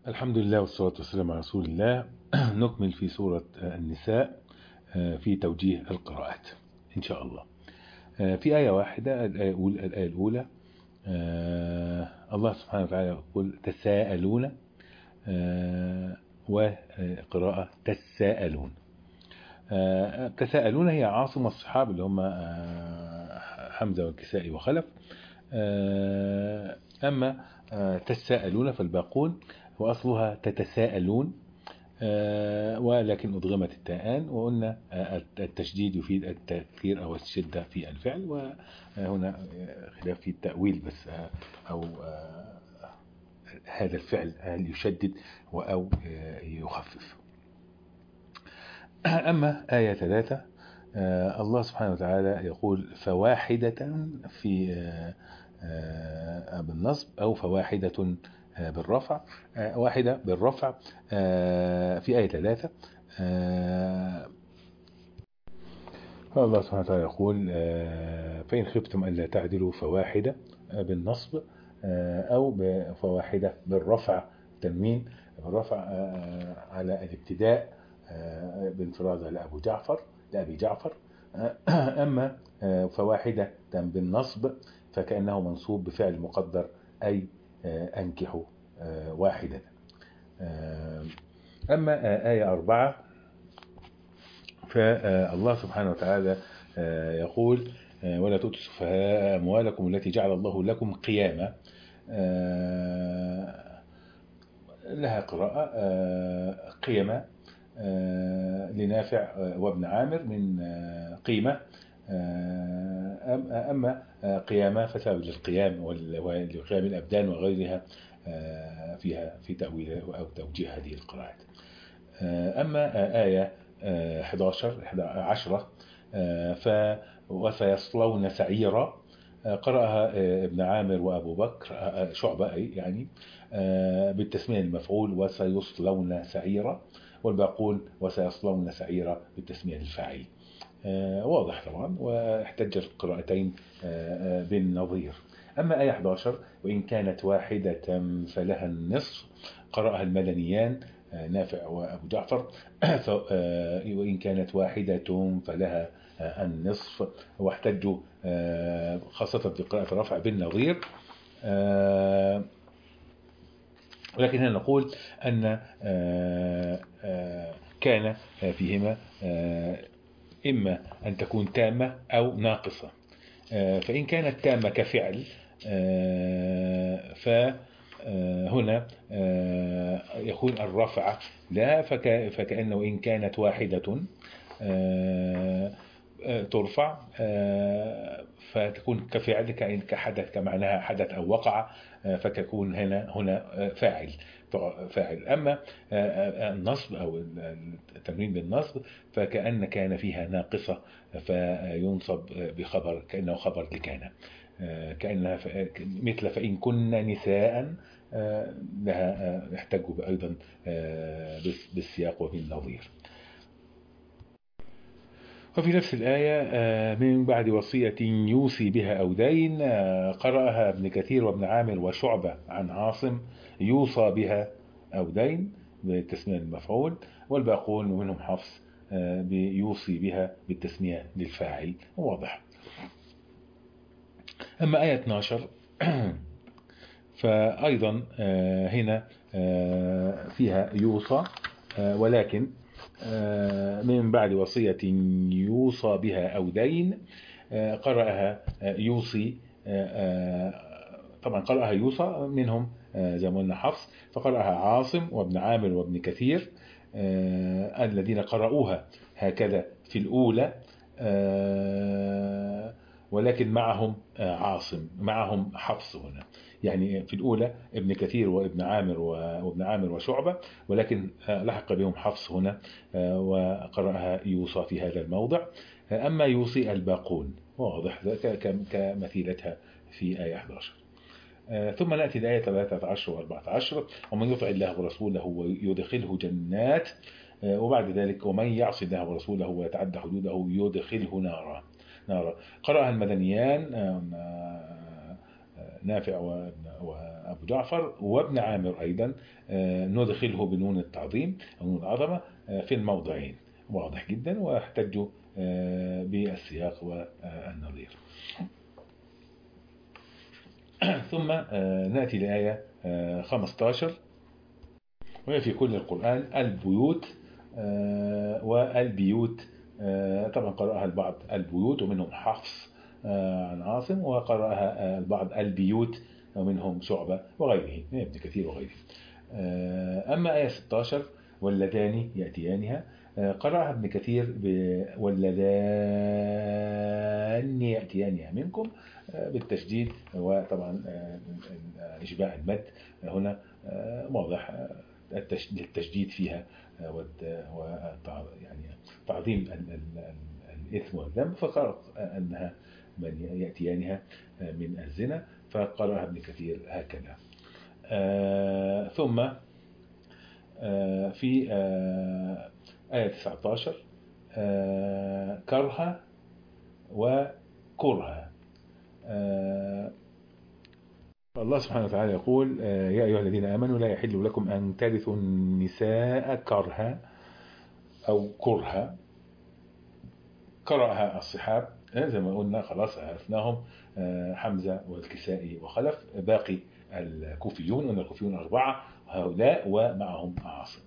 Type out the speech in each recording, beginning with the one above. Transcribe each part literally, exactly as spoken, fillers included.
الحمد لله والصلاة والسلام على رسول الله. نكمل في سورة النساء في توجيه القراءات إن شاء الله. في آية واحدة، الآية الأولى, الآية الأولى الله سبحانه وتعالى يقول تساءلون، وقراءة تساءلون. تساءلون هي عاصم الصحاب اللي هم حمزة والكسائي وخلف. أما تساءلون فالباقون وأصلها تتساءلون، ولكن أضغمت التاءان، وقلنا التشديد يفيد التكثير أو الشدة في الفعل، وهنا خلاف في التأويل بس، أو هذا الفعل هل يشدد أو يخفف. أما آية ثلاثة الله سبحانه وتعالى يقول فواحدة في بالنصب أو فواحدة بالرفع. واحدة بالرفع في آية ثلاثة. الله سبحانه وتعالى يقول فإن خفتم ألا تعدلوا فواحدة بالنصب أو فواحدة بالرفع، تنوين بالرفع على الابتداء بانفراد على أبو جعفر لأبي جعفر. أما فواحدة بالنصب فكأنه منصوب بفعل مقدر أي أنكحوا واحدة. أما آية أربعة فالله سبحانه وتعالى يقول ولا تؤتوا السفهاء أموالكم التي جعل الله لكم قياما. لها قراءة قيما لنافع وابن عامر من قيمة. أما قيامة فسبب للقيام ولقيام الأبدان وغيرها فيها في تأويل أو توجيه هذه القراءات. أما آية أحد عشر ف وسيصلون سعيرا قرأها ابن عامر وأبو بكر شعبة أي يعني بالتسمية المفعول وسيصلون سعيرا، والباقون وسيصلون سعيرا بالتسمية الفاعل. واضح طبعا، واحتج القراءتين بالنظير. أما آية أحد عشر وإن كانت واحدة فلها النصف قرأها المدنيان نافع وأبو جعفر. وإن كانت واحدة فلها النصف، واحتجوا خاصة في قراءة الرفع بالنظير. ولكن هنا نقول أن كان فيهما إما أن تكون تامة أو ناقصة. فإن كانت تامة كفعل فهنا يكون الرفع لا، فكأنه إن كانت واحدة ترفع فتكون كفعل كحدث كمعناها حدث أو وقع، فتكون هنا هنا فاعل فاعل. أما النصب أو التمرين بالنصب فكأن كان فيها ناقصة فينصب بخبر كأنه خبر لكان، كأنها مثل فإن كن نساء لها يحتج أيضا بالسياق وبالنظير. وفي نفس الآية من بعد وصية يوصي بها أو دين قرأها ابن كثير وابن عامر وشعبة عن عاصم يوصى بها أو دين بالتسمية المفعول، والباقون منهم حفص بيوصي بها بالتسمية للفاعل. واضح. أما آية اثني عشر فأيضا هنا فيها يوصى، ولكن من بعد وصية يوصى بها أو دين قرأها يوصي. طبعا قرأها يوصى منهم زي ما قلنا حفص، فقرأها عاصم وابن عامر وابن كثير الذين قرأوها هكذا في الأولى، ولكن معهم عاصم معهم حفص هنا. يعني في الأولى ابن كثير وابن عامر وابن عامر وشعبة، ولكن لحق بهم حفص هنا وقرأها يوصى في هذا الموضع. أما يوصي الباقون واضح كمثيلتها في آية أحد عشر. ثم نأتي الآية ثلاثة عشر وأربعة عشر ومن يطع الله ورسوله ويدخله جنات، وبعد ذلك ومن يعصي الله ورسوله ويتعدى حدوده يدخله نارا. نارا قرأها المدنيان نافع وأبو جعفر وابن عامر أيضا ندخله بنون التعظيم أو نون العظمة في الموضعين، واضح جدا، واحتجوا بالسياق والنظير. ثم نأتي لآية خمسة عشر، وهي في كل القرآن البيوت والبيوت. طبعا قرأها البعض البيوت ومنهم حفص عن عاصم، وقرأها البعض البيوت ومنهم شعبة وغيره من ابن كثير وغيره. أما آية ستة عشر واللذان يأتيانها، قرأها ابن كثير واللذان يأتيانها منكم بالتشديد، وطبعا إشباع المد هنا واضح التشديد فيها يعني تعظيم الإثم والذنب، فقرأ أنها من يأتيانها من الزنا، فقرأها ابن كثير هكذا. آه ثم آه في آه آية تسعة عشر آه كرها وكرها. آه الله سبحانه وتعالى يقول: يا أيها الذين آمنوا لا يحل لكم أن ترثوا النساء كرها أو كرها. قرأها الصحاب زي ما قلنا، خلاص عرفناهم، حمزة والكسائي وخلف. باقي الكوفيون، أن الكوفيون أربعة هؤلاء ومعهم عاصم.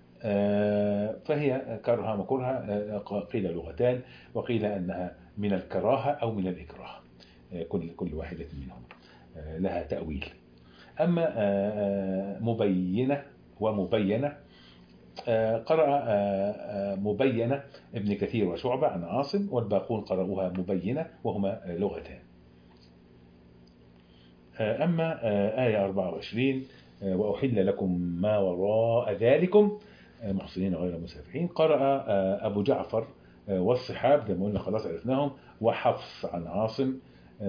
فهي كرها وكرها، قيل لغتان، وقيل أنها من الكراهة أو من الإكراه، كل كل واحدة منهم لها تأويل. أما مبينة ومبينة، قرأ مبينة ابن كثير وشعبة عن عاصم، والباقون قرأوها مبينة وهما لغتان. أما آية أربعة وعشرين وأحل لكم ما وراء ذلكم محصنين غير مسافحين، قرأ أبو جعفر والصحاب زي ما قلنا خلاص عرفناهم، وحفص عن عاصم.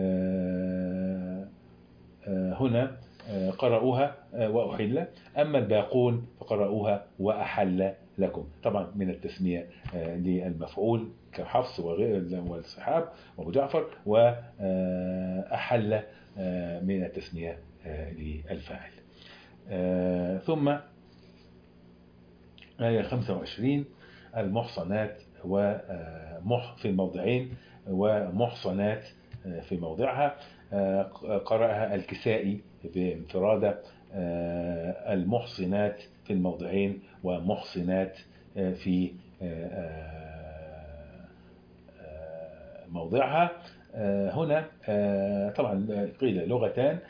هنا قرأوها وأحل. أما الباقون فقرأوها وأحل لكم، طبعا من التسمية للمفعول كحفص والصحاب وأبو جعفر، وأحل من التسمية للفاعل. ثم آية خمسة وعشرين المحصنات، ومح في الموضعين ومحصنات في موضعها. قرأها الكسائي بانفرادة، المحصنات في الموضعين ومحصنات في موضعها. هنا طبعا قيل لغتان،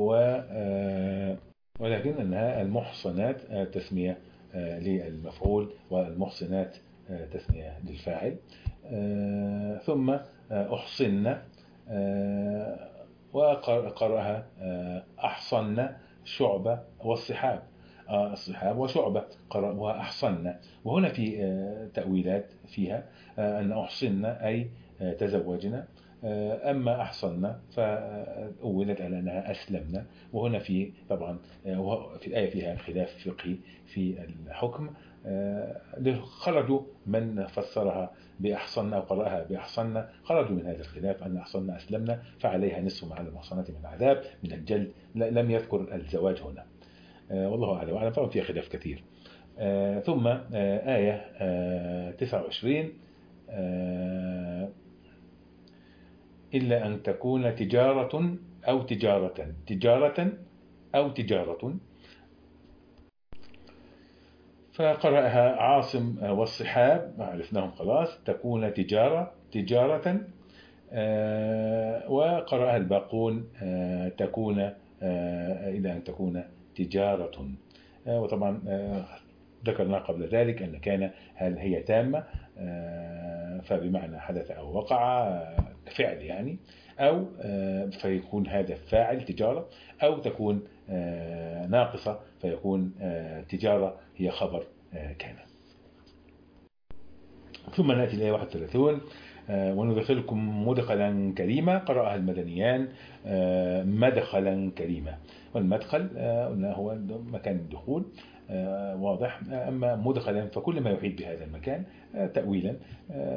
ولكن أنها المحصنات تسمية للمفعول والمحصنات تسمية للفاعل. ثم أحصن، وقرأها أحصن شعبة والصحاب، الصحاب وشعبة قرأوها أحصن. وهنا في تأويلات فيها، أن أحصن أي تزوجنا، أما أحصن فأولت على أنها أسلمنا. وهنا في طبعا في الآية فيها خلاف فقهي في الحكم، خرجوا من فسرها بأحصن أو قرأها بأحصن، خرجوا من هذا الخلاف أن أحصن أسلمنا فعليها نصف ما على المحصنات من العذاب من الجلد، لم يذكر الزواج هنا، والله أعلم وأعلم، طبعا فيها خلاف كثير. ثم آية تسعة وعشرين إلا أن تكون تجارة أو تجارة تجارة أو تجارة، فقرأها عاصم والصحاب عرفناهم خلاص، تكون تجارة تجارة. وقرأها الباقون تكون إلى أن تكون تجارة. وطبعا ذكرنا قبل ذلك أن كان هل هي تامة، فبمعنى حدث أو وقع فعل يعني، أو فيكون هذا فاعل تجارة، أو تكون ناقصة فيكون تجارة هي خبر كان. ثم نأتي إلى واحد وثلاثين وندخلكم مدخلا كريما، قرأها المدنيان مدخلا كريما، والمدخل قلنا هو مكان الدخول واضح. أما مدخلا فكل ما يحيط بهذا المكان تأويلا،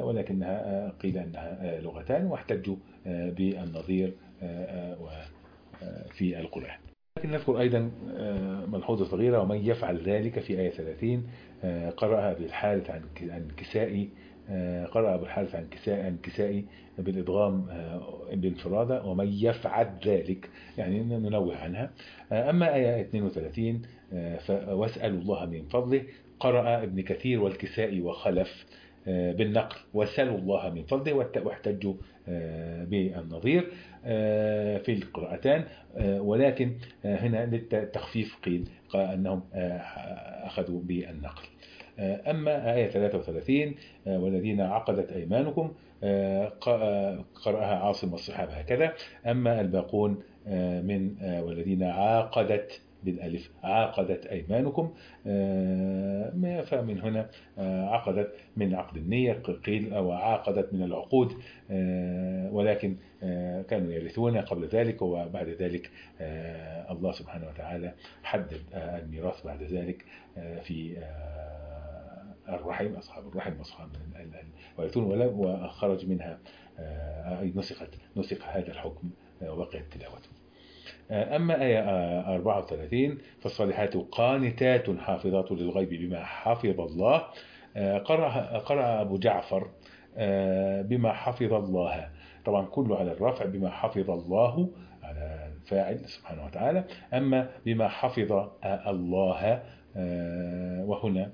ولكنها قيل أنها لغتان، واحتجوا بالنظير في القرآن. لكن نذكر أيضا ملحوظة صغيرة: ومن يفعل ذلك في آية ثلاثين قرأها بالحارث عن كسائي، قرأ أبو الحارث عن كسائي عن كسائي بالإدغام بانفرادة، ومن يفعل ذلك يعني ننوه عنها. أما آية اثنين وثلاثين واسألوا الله من فضله، قرأ ابن كثير والكسائي وخلف بالنقل وسلوا الله من فضله، واحتجوا بالنظير في القراءتان، ولكن هنا للتخفيف قيل أنهم أخذوا بالنقل. أما آية ثلاثة وثلاثين والذين عقدت أيمانكم قرأها عاصم والصحابة هكذا. أما الباقون من والذين عاقدت بالألف عاقدت أيمانكم، فمن هنا عقدت من عقد النية قيل، أو عاقدت من العقود، ولكن كانوا يرثون قبل ذلك، وبعد ذلك الله سبحانه وتعالى حدد الميراث بعد ذلك في الرحم، أصحاب الرحم أصحاب ويرثون، وخرج منها أي نسخت نسخ هذا الحكم وبقيت تلاوته. أما آية أربعة وثلاثين فالصالحات قانتات حافظات للغيب بما حفظ الله، قرأ, قرأ أبو جعفر بما حفظ الله، طبعا كله على الرفع، بما حفظ الله على الفاعل سبحانه وتعالى. أما بما حفظ الله وهنا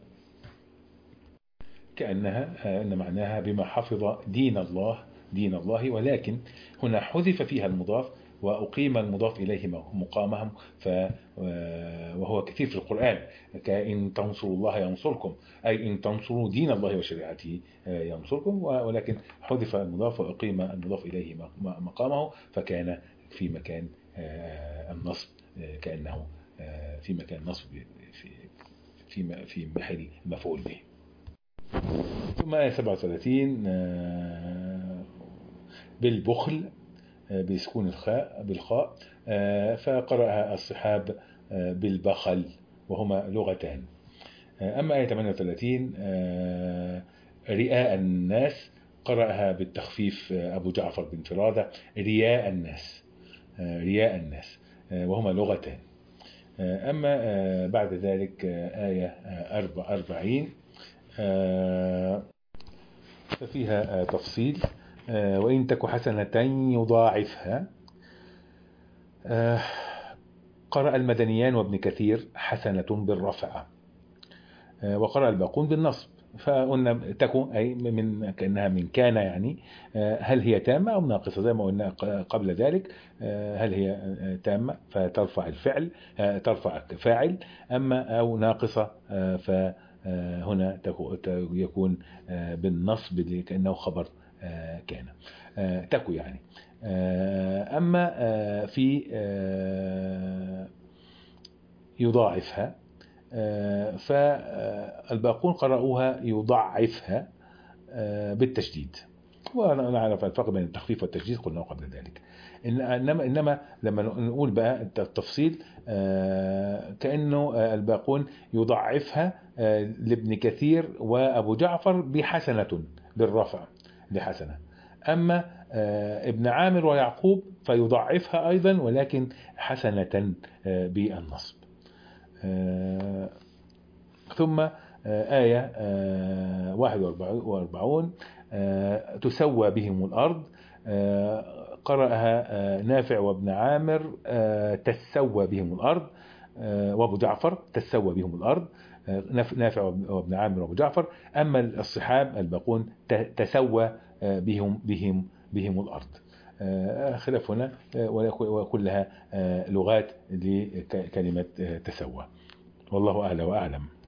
كأنها أن معناها بما حفظ دين الله دين الله، ولكن هنا حذف فيها المضاف وأقيم المضاف إليه مقامهم، ف وهو كثير في القرآن، كإن تنصروا الله ينصركم، أي إن تنصروا دين الله وشريعته ينصركم، ولكن حذف المضاف وأقيم المضاف إليه مقامه، فكان في مكان النصب، كأنه في مكان نصب في في في محل مفعول به. ثم آية سبعة وثلاثين بالبخل بسكون الخاء بالخاء، فقرأها الصحاب بالبخل، وهما لغتان. أما آية ثمانية وثلاثين رئاء الناس، قرأها بالتخفيف أبو جعفر بانفرادة رياء الناس رياء الناس، وهما لغتان. أما بعد ذلك آية أربعين ففيها تفصيل: وإن تك حسنة يضاعفها. قرأ المدنيان وابن كثير حسنة بالرفع، وقرأ الباقون بالنصب. فقلنا تكون أي من كأنها من كان، يعني هل هي تامة أو ناقصة زي ما قلنا قبل ذلك. هل هي تامة فترفع الفعل ترفع فاعل، أما أو ناقصة فهنا يكون بالنصب كأنه خبر كان تكو يعني. أما في يضاعفها فالباقون قرأوها يضعفها بالتشديد، ونعرف الفرق بين التخفيف والتشديد قلنا قبل ذلك. إنما, إنما لما نقول بقى التفصيل كأنه الباقون يضعفها لابن كثير وأبو جعفر بحسنة بالرفع لحسنة، أما ابن عامر ويعقوب فيضعفها أيضا ولكن حسنة بالنصب. ثم آية واحد وأربعون تسوى بهم الأرض، قرأها نافع وابن عامر تسوى بهم الأرض، وابو جعفر تسوى بهم الأرض، نافع وابن عامر وابو جعفر. أما الصحاب الباقون تسوى بهم بهم بهم الأرض. خلاف هنا، وكلها لغات لكلمة تسوى، والله أعلى وأعلم.